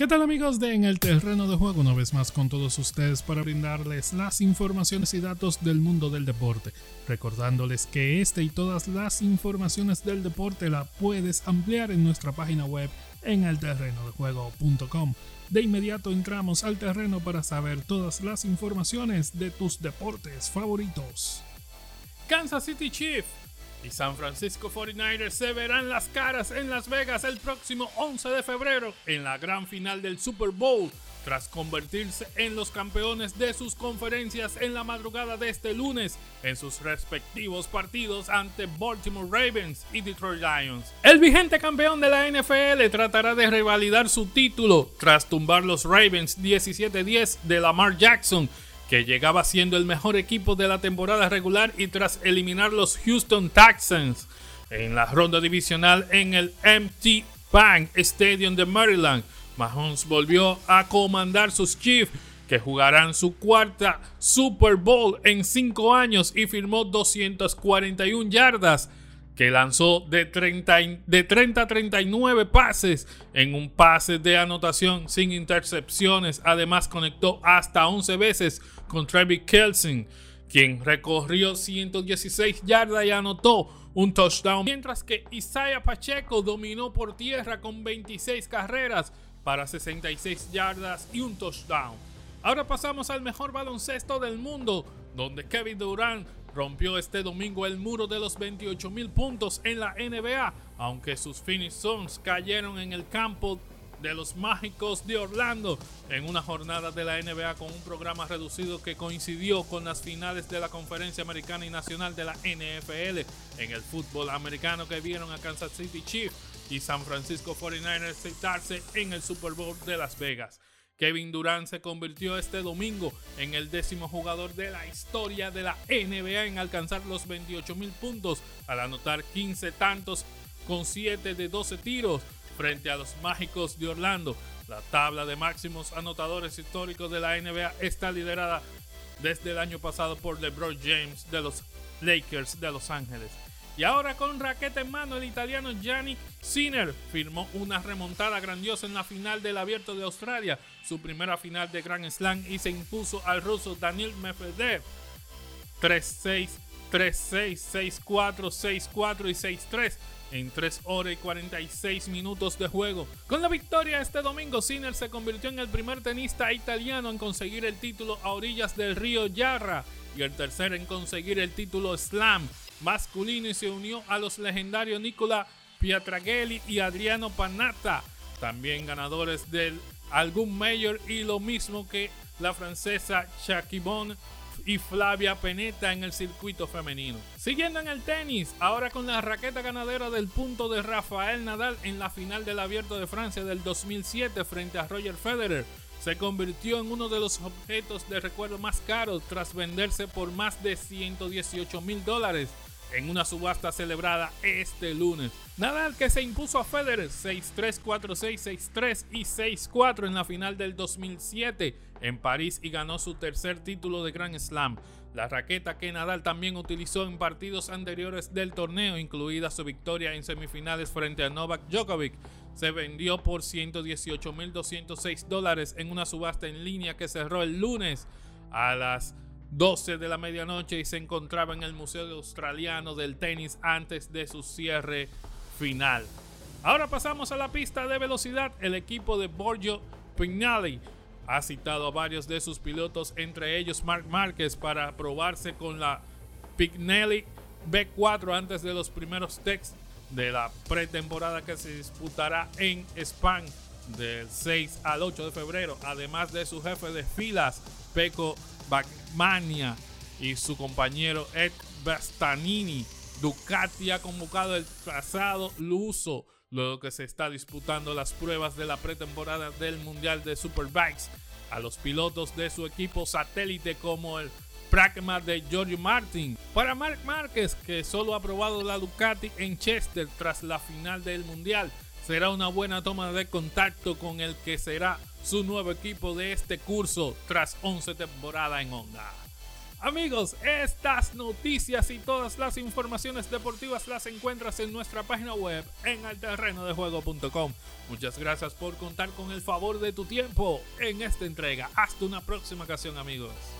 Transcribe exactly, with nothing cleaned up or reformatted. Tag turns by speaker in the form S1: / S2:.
S1: ¿Qué tal, amigos de En el Terreno de Juego? Una vez más con todos ustedes para brindarles las informaciones y datos del mundo del deporte. Recordándoles que este y todas las informaciones del deporte la puedes ampliar en nuestra página web en el terreno de juego punto com. De inmediato entramos al terreno para saber todas las informaciones de tus deportes favoritos. Kansas City Chiefs y San Francisco cuarenta y nueve ers se verán las caras en Las Vegas el próximo once de febrero en la gran final del Super Bowl, tras convertirse en los campeones de sus conferencias en la madrugada de este lunes en sus respectivos partidos ante Baltimore Ravens y Detroit Lions. El vigente campeón de la N F L tratará de revalidar su título tras tumbar los Ravens diecisiete a diez de Lamar Jackson, que llegaba siendo el mejor equipo de la temporada regular, y tras eliminar los Houston Texans en la ronda divisional en el M T Bank Stadium de Maryland. Mahomes volvió a comandar sus Chiefs, que jugarán su cuarta Super Bowl en cinco años, y firmó doscientas cuarenta y una yardas, que lanzó de treinta, de treinta a treinta y nueve pases en un pase de anotación sin intercepciones. Además, conectó hasta once veces con Travis Kelce, quien recorrió ciento dieciséis yardas y anotó un touchdown, mientras que Isaiah Pacheco dominó por tierra con veintiséis carreras para sesenta y seis yardas y un touchdown. Ahora pasamos al mejor baloncesto del mundo, donde Kevin Durant rompió este domingo el muro de los veintiocho mil puntos en la N B A, aunque sus Phoenix Suns cayeron en el campo de los Mágicos de Orlando en una jornada de la N B A con un programa reducido que coincidió con las finales de la Conferencia Americana y Nacional de la N F L. En el fútbol americano, que vieron a Kansas City Chiefs y San Francisco cuarenta y nueve ers sentarse en el Super Bowl de Las Vegas. Kevin Durant se convirtió este domingo en el décimo jugador de la historia de la N B A en alcanzar los veintiocho mil puntos, al anotar quince tantos con siete de doce tiros frente a los Mágicos de Orlando. La tabla de máximos anotadores históricos de la N B A está liderada desde el año pasado por LeBron James de los Lakers de Los Ángeles. Y ahora, con raqueta en mano, el italiano Jannik Sinner firmó una remontada grandiosa en la final del Abierto de Australia, su primera final de Grand Slam, y se impuso al ruso Daniil Medvedev tres seis, tres seis, seis cuatro, seis cuatro y seis tres en tres horas y cuarenta y seis minutos de juego. Con la victoria este domingo, Sinner se convirtió en el primer tenista italiano en conseguir el título a orillas del río Yarra y el tercero en conseguir el título Slam masculino, y se unió a los legendarios Nicola Pietrangeli y Adriano Panatta, también ganadores del algún Major, y lo mismo que la francesa Shakibon y Flavia Pennetta en el circuito femenino. Siguiendo en el tenis, ahora con la raqueta ganadera del punto de Rafael Nadal en la final del Abierto de Francia del dos mil siete frente a Roger Federer, se convirtió en uno de los objetos de recuerdo más caros tras venderse por más de ciento dieciocho mil dólares en una subasta celebrada este lunes. Nadal, que se impuso a Federer seis tres, cuatro seis, seis tres y seis cuatro en la final del dos mil siete en París, y ganó su tercer título de Grand Slam. La raqueta que Nadal también utilizó en partidos anteriores del torneo, incluida su victoria en semifinales frente a Novak Djokovic, se vendió por ciento dieciocho mil doscientos seis dólares en una subasta en línea que cerró el lunes a las doce de la medianoche y se encontraba en el Museo Australiano del Tenis antes de su cierre final. Ahora pasamos a la pista de velocidad. El equipo de Borgio Vignali ha citado a varios de sus pilotos, entre ellos Marc Márquez, para probarse con la Vignali B cuatro antes de los primeros tests de la pretemporada que se disputará en Spa del seis al ocho de febrero, además de su jefe de filas Pecco Bagnaia y su compañero Ed Bastianini. Ducati ha convocado el trazado luso luego que se está disputando las pruebas de la pretemporada del Mundial de Superbikes a los pilotos de su equipo satélite, como el Pragma de Giorgio Martin. Para Marc Márquez, que solo ha probado la Ducati en Chester tras la final del Mundial, será una buena toma de contacto con el que será su nuevo equipo de este curso tras once temporadas en Honda. Amigos, estas noticias y todas las informaciones deportivas las encuentras en nuestra página web en el terreno de juego punto com. Muchas gracias por contar con el favor de tu tiempo en esta entrega. Hasta una próxima ocasión, amigos.